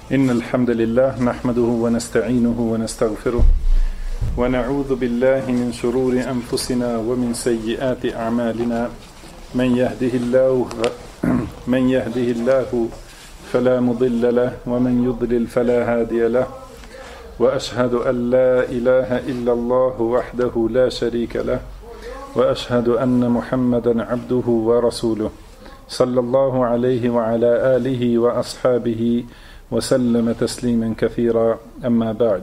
إن الحمد لله نحمده ونستعينه ونستغفره ونعوذ بالله من شرور أنفسنا ومن سيئات أعمالنا من يهده الله فلا مضل له ومن يضلل فلا هادي له وأشهد أن لا إله إلا الله وحده لا شريك له وأشهد أن محمدا عبده ورسوله صلى الله عليه وعلى آله وأصحابه وسلم تسليما كثيرا أما بعد.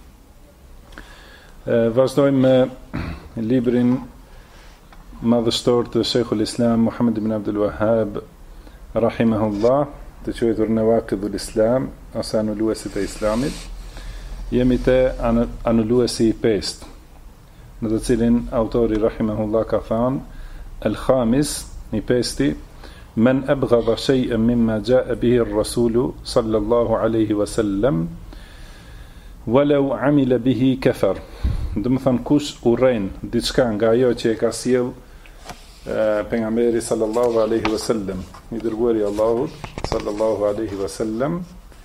Vazhdojmë me librin madhështor të Sheikhul Islam Muhammad ibn Abdul Wahhab rahimahullah, të quajtur Nawaqidul Islam ose anulluesit e Islamit. Jemi te anulluesi i pestë, në të cilin autori rahimahullah ka thënë el-khamis, i pesti, men abghadha shay'an mimma jaa bihi ar-rasulu sallallahu alaihi wasallam walau amila bihi kafar. Do të thon kush urren diçka nga ajo që e ka sjell pejgamberi sallallahu alaihi wasallam, i dërguari i Allahut sallallahu alaihi wasallam,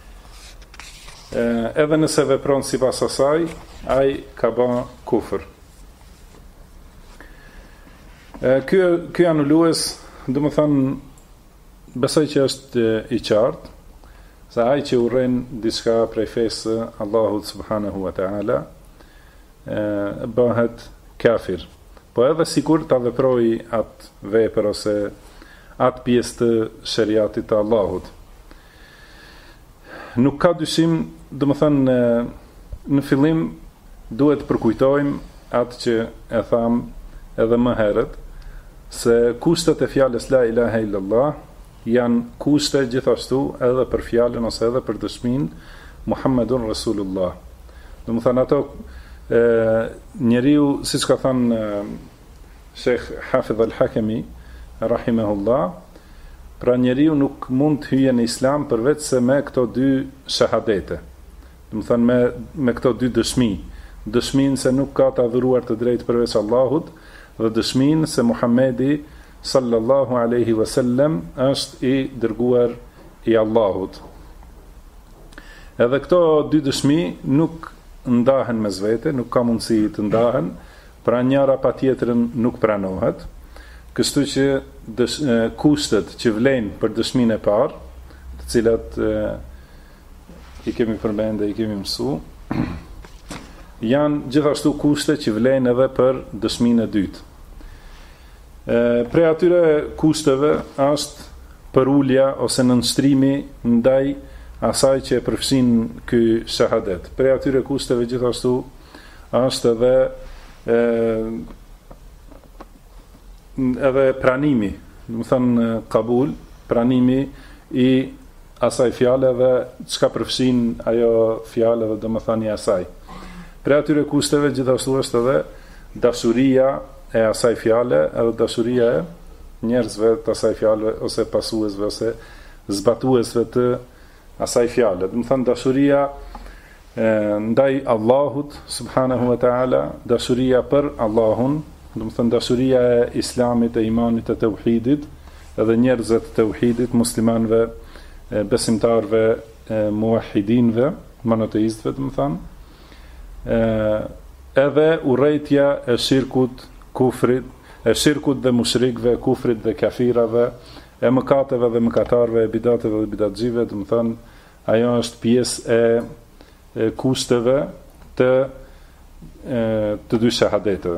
edhe nëse vepron sipas asaj, ai ka bën kufër. Ky anullues, do të thon, besoj që është i qartë, se ai që urren diçka prej fesë Allahut subhanahu wa ta'ala bëhet kafir. Po edhe sikur ta veproi atë vepër ose atë pjesë të shariatit të Allahut. Nuk ka dyshim, do të thënë, në fillim duhet përkujtojmë atë që e tham edhe më herët, se kushtet e fjalës la ilaha illallah janë kushte gjithashtu edhe për fjalën ose edhe për dëshmin Muhammedun Rasulullah. Do të thënë ato njeriu, siç ka thënë Sheikh Hafidh al-Hakimi rahimahullah, pra njeriu nuk mund të hyjë në Islam përveç se me këto dy shahadete. Do të thënë me këto dy dëshmi, dëshminë se nuk ka të adhuruar të drejtë përveç Allahut dhe dëshminë se Muhamedi sallallahu alaihi wasallam është i dërguar i Allahut. Edhe këto dy dëshmi nuk ndahen mes vete, nuk ka mundësi të ndahen, pra njëra patjetrën nuk pranohet. Kështu që kushtet që vlen për dëshminë e parë, të cilat i kemi përmendë, i kemi mësu, janë gjithashtu kushte që vlen edhe për dëshminë e dytë. Prej atyre kushteve është përulja ose nënshtrimi ndaj asaj që e përfshin ky shahadet. Prej atyre kushteve gjithashtu është edhe pranimi, do të thënë kabul, pranimi i asaj fjale dhe çka përfshin ajo fjale dhe domethënia e asaj. Prej atyre kushteve gjithashtu është edhe dashuria e asaj fjale, edhe dashuria e njerëzve të asaj fjale, ose pasuesve, ose zbatuesve të asaj fjale. Do të thënë dashuria ndaj Allahut subhanahu wa ta'ala, dashuria për Allahun, do të thënë dashuria e Islamit, e imanit, e tauhidit, edhe njerëzve të tauhidit, muslimanëve, besimtarëve, muwahhidinëve, monoteistëve, do të thënë, edhe urrejtja e shirkut, kufrit, e shirkut dhe mushrikve, kufrit dhe kafirave, e mëkateve dhe mëkatarve, e bidateve dhe bidatxhive, do të thënë, ajo është pjesë e kushteve të dy shahadeteve.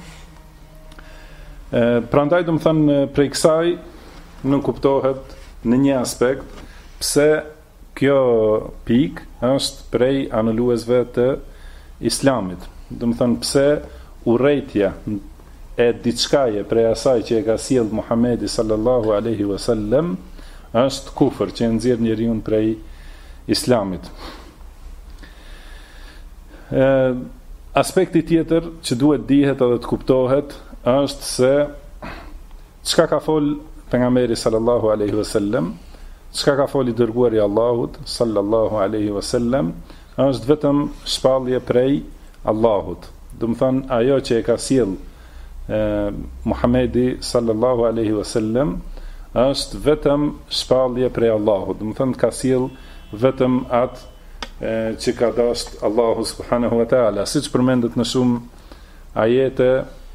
Prandaj, do të thënë, prej kësaj nuk kuptohet në një aspekt pse kjo pikë është prej anulluesve të Islamit. Do të thënë, pse urrejtja e diçkaje prej asaj që e ka sjell Muhamedi sallallahu alaihi wasallam është kufër që nxjerr njeriu prej Islamit. Aspekti tjetër që duhet dihet edhe të kuptohet është se çka ka fol pejgamberi sallallahu alaihi wasallam, çka ka fol i dërguari i Allahut sallallahu alaihi wasallam, është vetëm shpallje prej Allahut. Do të thënë, ajo që e ka sjell Muhamedi sallallahu alaihi wasallam është vetëm shpallje prej Allahut. Do të thënë, ka sjell vetëm atë që ka dashur Allahu subhanahu wa taala, siç përmendet në shumë ajete,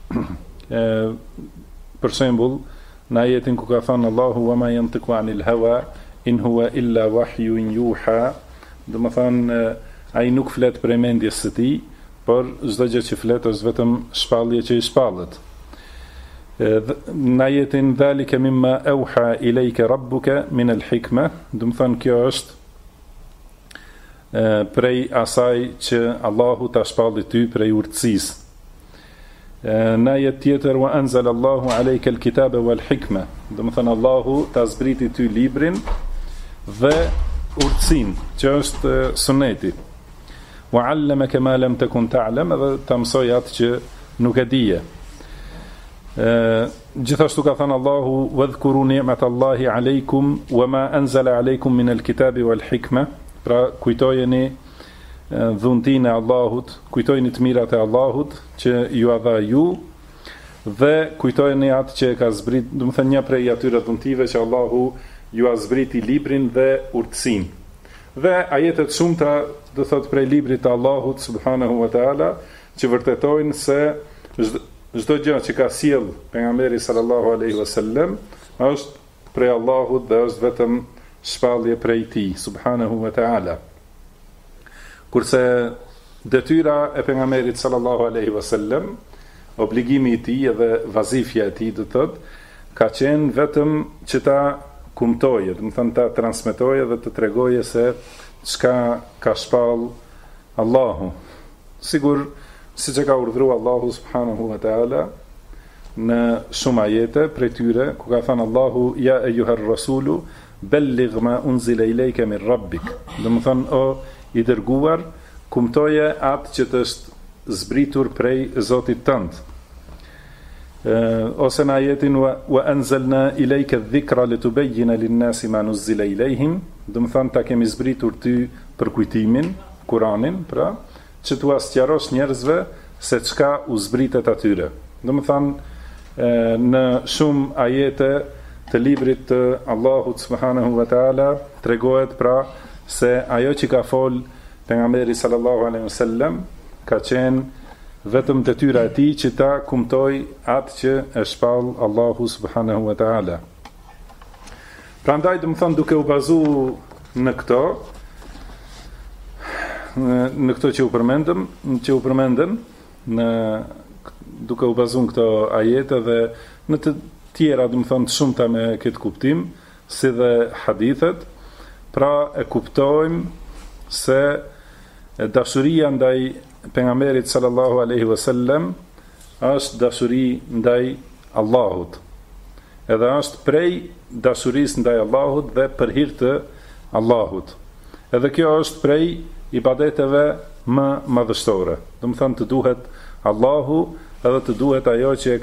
për shembull në ajetin ku ka thënë Allahu wa ma yantiqu anil hawa in huwa illa wahyun yuha, do të thonë ai nuk flet për mendjes së tij, por çdo gjë që flet është vetëm shpallje që i shpallet. Në ajetin dhalika mimma auha ilayka rabbuka min al-hikma, do të thonë kjo është prej asaj që Allahu ta shpalli ty prej urtësisë. Në ajet tjetër wa anzala Allahu alayka al-kitaba wal-hikma, do të thonë Allahu ta zbriti ty librin dhe urtësinë, që është suneti. Wa 'allamaka ma lam takun ta'lam, dhe ta mësoi atë që nuk e dije. Gjithashtu ka thënë Allahu wadhkuru ni'matallahi alaykum wama anzala alaykum min al-kitabi wal-hikma, pra kujtojeni dhuntinë e Allahut, kujtojeni të mirat e Allahut që ju a dha ju, dhe kujtojeni atë që ka zbrit, do të thënë një prej atyre dhuntive që Allahu ju a zbriti librin dhe urtësinë. Dhe ajetet shumëta, do thot prej librit të Allahut subhanahu wa taala, që vërtetojnë se çdo gjë që ka sjell pejgamberi sallallahu alaihi wasallam është prej Allahut dhe është vetëm shpallje prej tij subhanahu wa taala. Kurse detyra e pejgamberit sallallahu alaihi wasallam, obligimi i tij dhe vazifja e tij, do thot, ka qenë vetëm që ta kumtoje, do të thënë ta transmetoje dhe të tregoje se çka ka shpall Allahu. Sigur, siç e ka urdhëruar Allahu subhanahu wa taala në shumë ajete, prej tyre ku ka thënë Allahu ya ayyuhar rasulu balligh ma unzila ilayka min rabbik, do të thënë o i dërguar, kumtoje atë që të është zbritur prej Zotit tënd. Ose në ajetin wa anzalna ilayka dhikra litubayyana lin-nasi ma nuzila ilayhim, do të thënë ta kemi zbritur ty për kujtimin, Kur'anin, pra, që t'u sqarosh njerëzve se çka u zbritet atyre. Do të thënë në shumë ajete të librit të Allahut subhanahu wa taala tregohet pra se ajo që ka fol pejgamberi sallallahu alaihi wasallam ka qenë vetëm detyra e tij që ta kumtoj atë që e shpall Allahu subhanahu wa taala. Prandaj do të thënë duke u bazuar në këto që u përmendëm, duke u bazuar këto ajete dhe në të tjera, do të thënë të shumta me këtë kuptim, si dhe hadithet, pra e kuptojmë se dashuria ndaj pejgamberit sallallahu alaihi wasallam është dashuri ndaj Allahut. Edhe është prej dashurisë ndaj Allahut dhe për hir të Allahut. Edhe kjo është prej ibadeteve më madhështore. Do të thënë të duhet Allahu edhe të duhet ajo që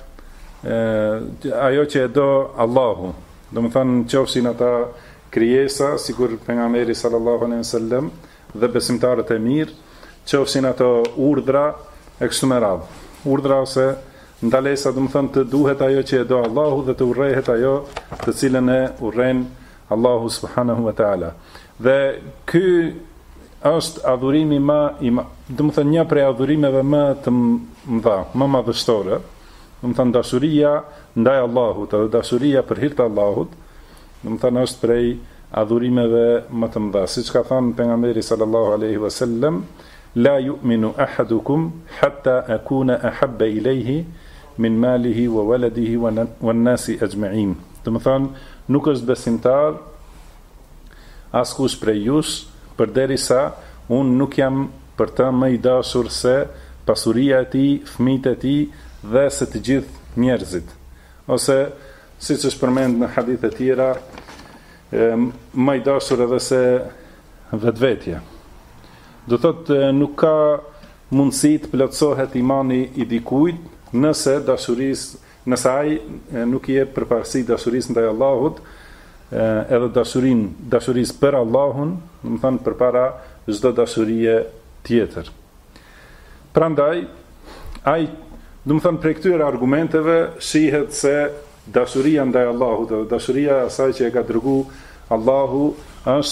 e do Allahu. Do të thënë qofshin ata krijesa, sikur pejgamberi sallallahu alaihi wasallam dhe besimtarët e mirë, qofshin ato urdhra e kështu me radhë. Urdhra ose ndalesa, do të thënë të duhet ajo që e do Allahu dhe të urrehet ajo të cilën e urren Allahu subhanahu wa taala. Dhe ky është adhurimi do të thënë një prej adhurimeve më të mëdha, më madhështore, do të thënë dashuria ndaj Allahut, dhe dashuria për hir të Allahut, do të thënë është prej adhurimeve më të mëdha. Siç ka thënë pejgamberi sallallahu alaihi wasallam, la yu'minu ahadukum hatta akuna ahabba ilayhi min malihi wa waladihi wan nasi ajma'in. Do të thënë nuk është besimtar askush prej jush përderisa unë nuk jam për të më i dashur se pasuria e tij, fëmijët e tij dhe se të gjithë njerëzit. Ose siç është përmendur në hadithe të tjera, më i dashur edhe se vetvetja. Do thotë nuk ka mundësi të plotësohet imani i dikujt nëse ai nuk i jep përparësi dashurisë ndaj Allahut, edhe dashurisë për Allahun, do të thënë përpara çdo dashurie tjetër. Prandaj ai, do të thënë prej këtyre argumenteve shihet se dashuria ndaj Allahut dhe dashuria asaj që e ka dërguar Allahu është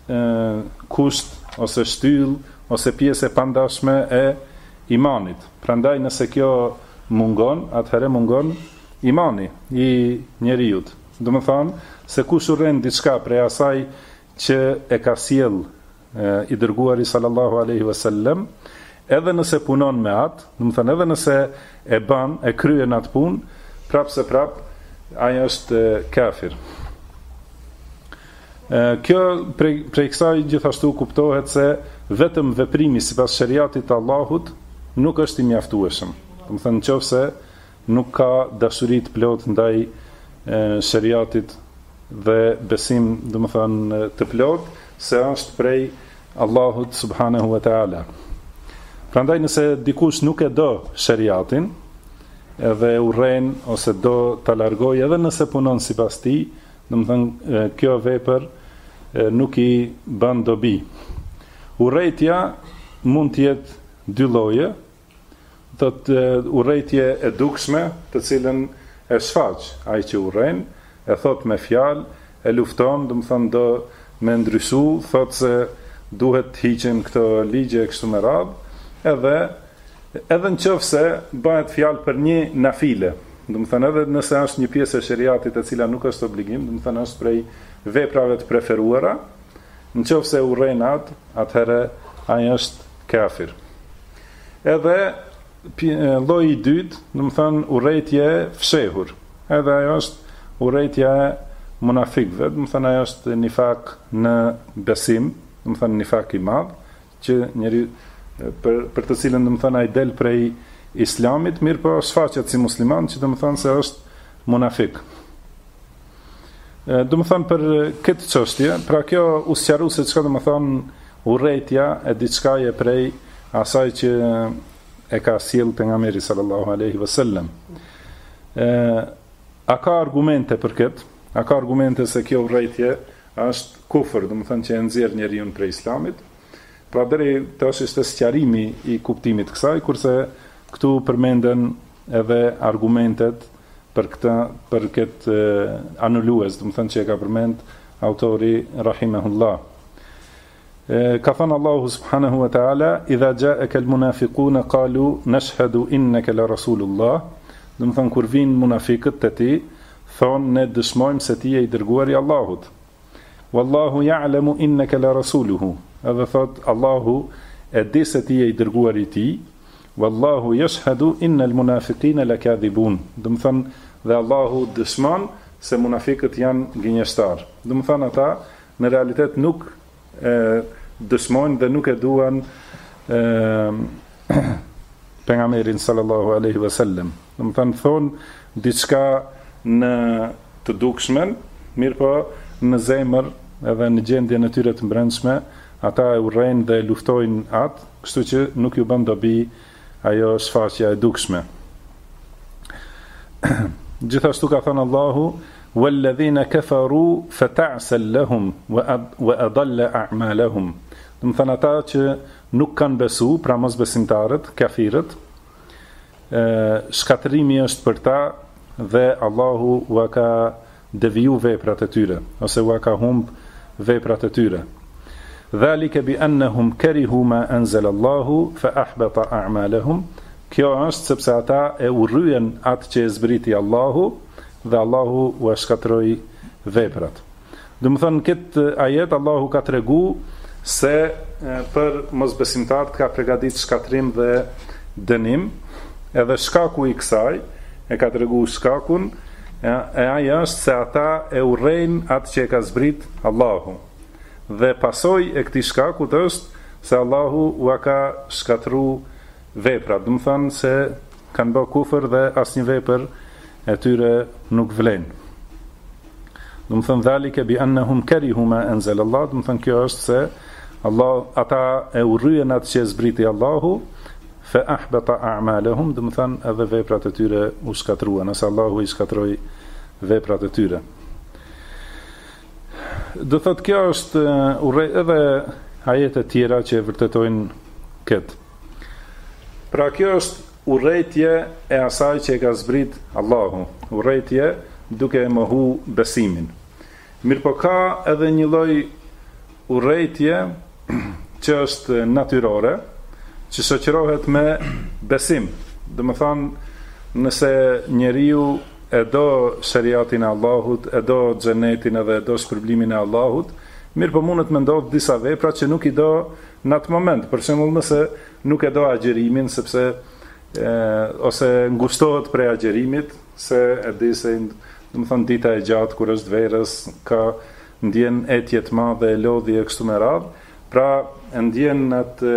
kusht ose shtyll ose pjesë e pandashme e imanit. Prandaj nëse kjo mungon, atëherë mungon imani i njeriut. Do të thonë se kush urren diçka prej asaj që e ka sjell i dërguari sallallahu alaihi wasallam, edhe nëse punon me atë, do të thonë edhe nëse e bën, e kryen atë punë, prapse prap ai është kafir. Kjo prej kësaj gjithashtu kuptohet se vetëm veprimi sipas shariatit të Allahut nuk është i mjaftueshëm. Do të thënë nëse nuk ka dashuri të plotë ndaj shariatit dhe besim, do të thënë të plotë se është prej Allahut subhanahu wa taala. Prandaj nëse dikush nuk e do shariatin, edhe urren ose do ta largojë edhe nëse punon sipas tij, do të thënë kjo vepër nuk i bën dobi. Urrejtja mund të jetë dy lloje, urrejtje e dukshme, të cilën e shfaq ai që urren, e thot me fjalë, e lufton, do të thënë do me ndryshu, thot se duhet të hiqen këto ligje kështu me radhë, edhe nëse bëhet fjalë për një nafile, do të thënë edhe nëse është një pjesë e shariatit e cila nuk është obligim, do të thënë është prej veprave të preferuara, nëse urren atë, atëherë ai është kafir. Edhe lloji i dytë, do të thënë urrejtje fshehur. Edhe ajo është urrejtja e munafikëve, do të thënë ajo është nifak në besim, do të thënë nifak i madh, që njeri për të cilën do të thënë ai del prej islamit, mirë po shfaqet si musliman, që do të thënë se është munafik. Do të thënë për këtë çështje, pra kjo u sqaroi se çka do të thënë urrejtja e diçkaje prej asaj që e ka sjell pejgamberi sallallahu alaihi wasallam. A ka argumente për këtë? A ka argumente se kjo urrejtje është kufër, do të thënë që e nxjerr njeriu prej islamit? Pra deri tash është sqarimi i kuptimit kësaj, kurse këtu përmenden edhe argumentet për këtë anulues, do të thënë që e ka përmend autori rahimahullah. Ka thënë Allahu subhanahu wa ta'ala, idha ja'aka al-munafiquna qalu nashhadu innaka la rasulullah, do të thënë kur vinë munafiqët te ti, thonë ne dëshmojmë se ti je i dërguari i Allahut. Wallahu ya'lamu innaka la rasuluhu, edhe thot Allahu e di se ti je i dërguari i tij. Wallahu yashhadu innal munafiqina lakadhibun. Do të thënë dhe Allahu dëshmon se munafiqët janë gënjeshtar. Do të thënë ata në realitet nuk dëshmojnë dhe nuk e duan pejgamberin sallallahu alaihi wasallam. Do të thënë thonë diçka në të dukshmen, mirë po në zemër edhe në gjendje në tyre të mbrëmshme, ata e urrejnë dhe luftojnë atë, kështu që nuk ju bën dobi ajo shfaqja e dukshme. Gjithashtu ka thënë Allahu, walladhina kafaru fata'sal lahum wa adalla a'malahum. Do të thënë ata që nuk kanë besu, pra mosbesimtarët, kafirët, shkatërimi është për ta dhe Allahu ua ka deviju veprat e tyre, ose ua ka humb veprat e tyre. Dhalika bi annahum karihu ma anzala Allahu fa ahbata a'malahum. Kjo është sepse ata e urryen atë që e zbriti Allahu dhe Allahu u shkatroi veprat. Do të thonë këtë ajet Allahu ka tregu se për mosbesimtarët ka përgatitur shkatrim dhe dënim, edhe shkaku i kësaj e ka tregu shkakun, e ai është se ata e urrejnë atë që e ka zbrit Allahu. Dhe pasoj e këtij shkakut është se Allahu ua ka shkatruar veprat, do të thonë se kanë bërë kufër dhe asnjë vepër e tyre nuk vlen. Do të thonë dhalika bi annahum karihu ma anzala Allah, do të thonë kjo është se ata e urryen atë që zbriti Allahu, fa ahbata a'malahum, do të thonë edhe veprat e tyre u shkatruan, ose Allahu i shkatroi veprat e tyre. Do thotë kjo është edhe ajete tjera që vërtetojnë këtë. Pra kjo është urrejtje e asaj që e ka zbrit Allahu, urrejtje duke e mohu besimin. Mirë po ka edhe një lloj urrejtje që është natyrore, që shoqërohet me besim. Dhe më thanë, nëse njeriu e do shariatin e Allahut, e do xhenetin edhe e do shpërblimin e Allahut, mirë po mundet me ndodhë disa vepra që nuk i do në atë moment. Për shembull, nëse nuk e do agjerimin, sepse ose ngushtohet prej agjerimit, se e di se do të thonë dita e gjatë kur është verës ka ndjen etje të madhe e lodhje e kështu me radhë, pra e ndjen atë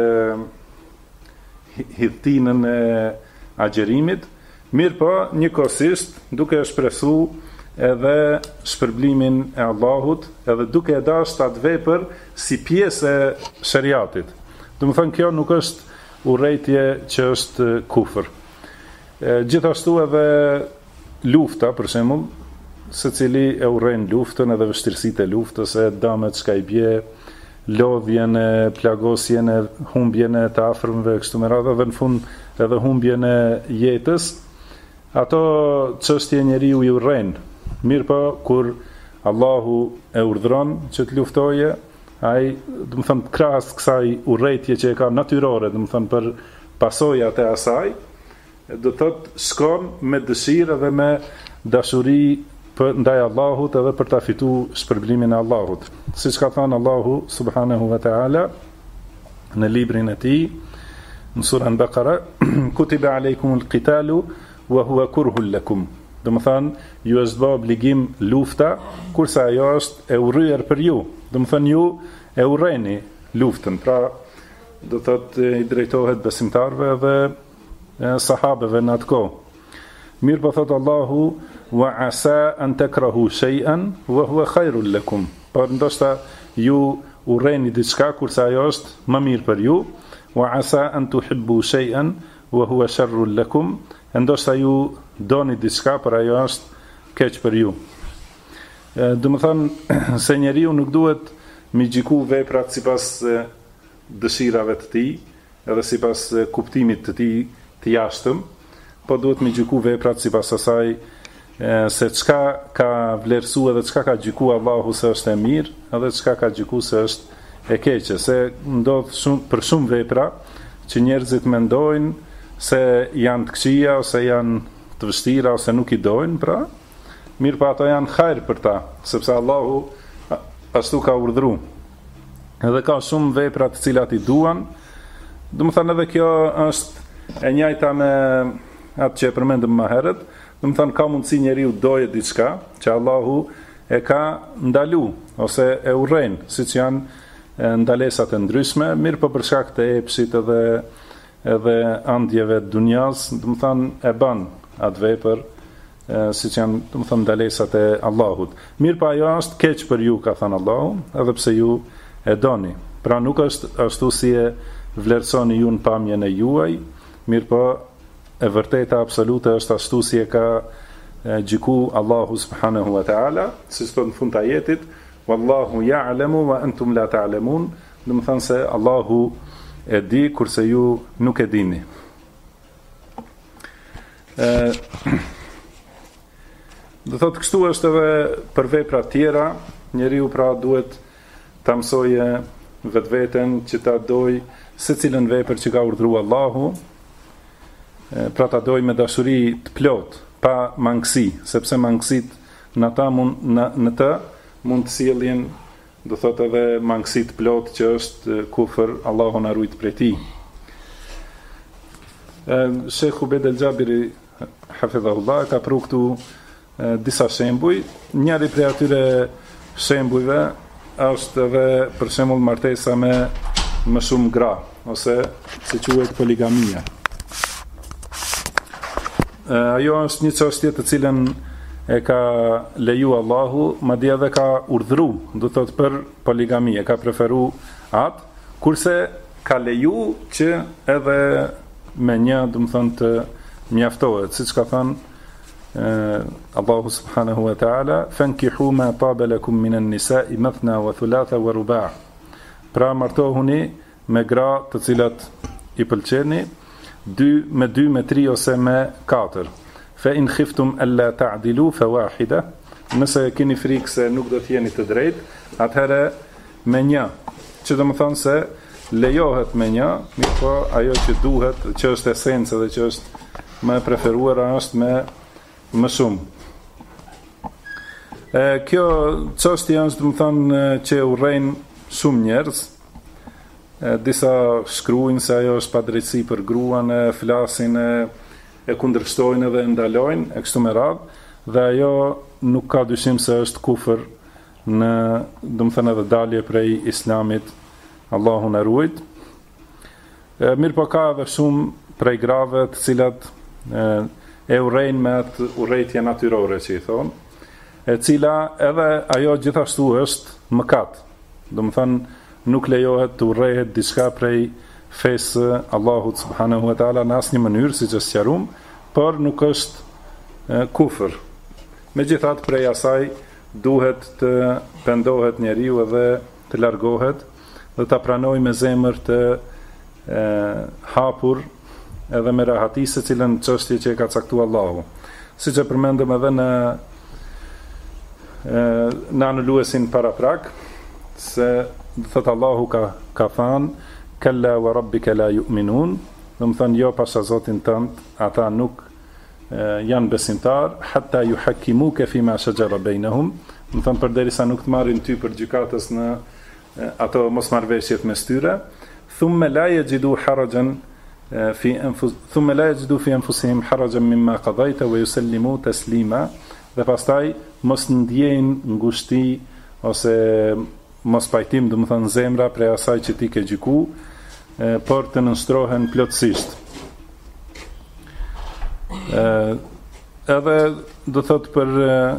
hidhtinën e agjerimit, mirë po njëkohësisht duke e shpresu edhe shpërblimin e Allahut, edhe duke e dashur atë vepër si pjesë e shariatit. Do të thonë kjo nuk është urrejtje që është kufër. Gjithashtu edhe lufta, për shembull, secili e urren luftën edhe vështirësitë e luftës, e damet çka i bie, lodhjen e plagosjen e humbjen e të afërmve kështu me radhë, dhe në fund edhe humbjen e jetës, ato çështje njeriu i urren. Mirë po kur Allahu e urdhron që të luftoje, ai, do të thënë krahas kësaj urrejtje që e ka natyrore, do të thënë për pasojat e asaj, do të thotë shkon me dëshirë dhe me dashuri ndaj Allahut edhe për ta fituar shpërblimin e Allahut. Siç ka thënë Allahu subhanahu wa ta'ala në librin e tij, në surën Baqara, kutiba alaykumul qitalu wa huwa kurhul lakum. Do të thënë, ju është bë obligim lufta, kurse ajo është e urryer për ju. Do të thënë ju e urreni luftën. Pra, do thotë i drejtohet besimtarëve dhe sahabeve në atë kohë. Mirë po thotë Allahu, wa asa an takrahu shay'an wa huwa khairul lakum. Por ndoshta ju urreni diçka kurse ajo është më mirë për ju, wa asa an tuhibbu shay'an wa huwa sharrul lakum. Ndoshta ju doni diçka por ajo është keq për ju. Do të thonë se njeriu nuk duhet mi gjiku veprat sipas dëshirave të tij, edhe sipas kuptimit të tij të jashtëm, po duhet mi gjiku veprat sipas asaj se çka ka vlerësuar edhe çka ka gjykuar Allahu se është e mirë, edhe çka ka gjykuar se është e keqe, se ndodh për shumë vepra që njerëzit mendojnë se janë të këqija ose janë të vështira ose nuk i dojnë, pra, mirë pa ato janë hajër për ta, sepse Allahu ashtu ka urdhëruar. Edhe ka shumë vepra të cilat i duan, do të thënë edhe kjo është e njëjta me atë që e përmendëm më herët, do të thënë ka mundësi njeriu doje diçka që Allahu e ka ndalu ose e urren, siç janë ndalesat e ndryshme, mirë po për shkak të epshit edhe andjeve të dunjas, do të thënë e bën atë vepër, siç janë, do të thënë ndalesat e Allahut. Mirë po ajo është keq për ju, ka thënë Allahu, edhe pse ju e doni. Pra nuk është ashtu si e vlerësoni ju në pamjen e juaj, mirë po e vërteta absolute është ashtu si e ka gjyku Allahu subhanahu wa ta'ala, si sot në fund të ajetit, wallahu ya'lamu wa antum la ta'lamun, do të thënë se Allahu e di kurse ju nuk e dini. Do thotë kështu është edhe për vepra tjera, njeriu pra duhet ta mësoje vetveten që ta doj secilën vepër që ka urdhëruar Allahu, pra ta doj me dashuri të plot, pa mangësi, sepse mangësit në të mund të sjellin, do thotë edhe mangësi të plot që është kufër, Allahu na ruaj prej tij. Sheikh Ubed el-Jabiri hafidhahullah ka pru këtu disa shembuj. Njëri prej atyre shembujve është edhe për shembull martesa me më shumë gra, ose si quhet poligamia. Ajo është një çështje të cilën e ka leju Allahu, madje edhe ka urdhëru, do thotë për poligami, e ka preferu atë, kurse ka leju që edhe me një, do të thonë, të mjaftohet, siç ka thënë Allahu subhanahu wa ta'ala, fankihu ma taba lakum min an-nisa'i mathna wa thulatha wa ruba'. Pra martohuni me gra të cilat i pëlqeni, me 2, me 3 ose me 4. Fa in khiftum alla ta'dilu fa wahida. Nëse keni frikë se nuk do të jeni të drejtë, atëherë me një, që do më thonë se lejohet me një, mirë po ajo që duhet, që është esencë dhe që është më e preferuara është me më shumë. Kjo çështje është, do më thonë, që urrejnë shumë njerëz. Disa shkruajnë se ajo është padrejtësi për gruan, flasin, e kundërshtojnë dhe ndalojnë e kështu me radhë, dhe ajo nuk ka dyshim se është kufër në, do më thënë, edhe dalje prej islamit, Allahu na ruajt. Mirë po ka edhe shumë prej grave të cilat e urrejnë me atë urrejtje natyrore që i thonë, e cila edhe ajo gjithashtu është mëkat. Do më thënë, nuk lejohet të urrehet diçka prej fesë Allahut subhanahu wa taala në asnjë mënyrë, siç është sqaruar, por nuk është kufër. Megjithatë, prej asaj duhet të pendohet njeriu edhe të largohet dhe ta pranojë me zemër të hapur edhe me rahati se cilën çështje që e ka caktuar Allahu. Siç e përmendëm edhe në anuluesin paraprak, se thot Allahu ka thënë kalla wa rabbika la yu'minun, do të thënë jo pasha Zotin tënd ata nuk janë besimtar, hatta yuhakkimuka fima shajara bainahum, do të thënë përderisa nuk të marrin ty për gjykatës në ato mosmarrveshjet mes tyre, thumma la yajidu harajan thumma la yajidu fi anfusihim harajan mimma qadayta wa yusallimu taslima, dhe pastaj mos ndjejnë ngushti ose mos pajtim, do të thënë zemra prej asaj që ti ke gjyku, por të nënshtrohen plotësisht. Edhe do thot për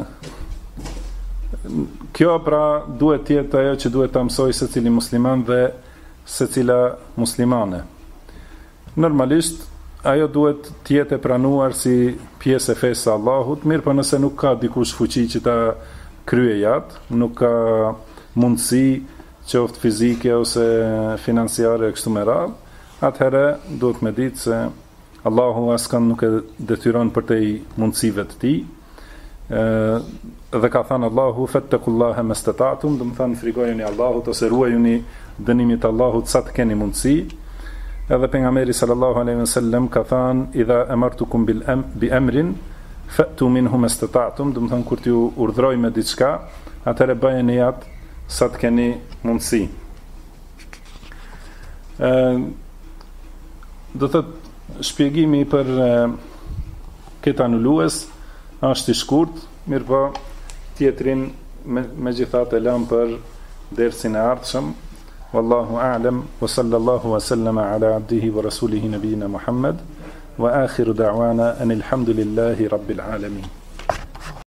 kjo pra duhet tjetë ajo që duhet të mësoj se cili musliman dhe se cila muslimane. Normalisht ajo duhet tjetë e pranuar si pjesë e fesë Allahut, mirë po nëse nuk ka dikush fuqi që ta krye jatë, nuk ka mundësi qoftë fizike ose financiare e kështu me radhë, atëherë duhet me ditë se Allahu askan nuk e detyron për te i mundësive të tij. Dhe ka thënë Allahu fattaqullaha mastata'tum, do të thënë frikojeni Allahut ose ruajuni dënimit të Allahut sa të keni mundësi. Edhe pejgamberi sallallahu alaihi wasallam ka thënë idha amartukum bi amrin fa'tu minhu mastata'tum, do të thënë kur t'ju urdhroj me diçka, atëherë bëjeni atë sa të keni mundësi. Do të shpjegimi për këtë anulues është i shkurt, mirë po tjetrin me gjithat e lam për dersin e ardhshëm. Wallahu a'lam wa sallallahu wa sallama ala abdihi wa rasulihi nabiyina Muhammad wa akhiru da'wana anil hamdulillahi rabbil alamin.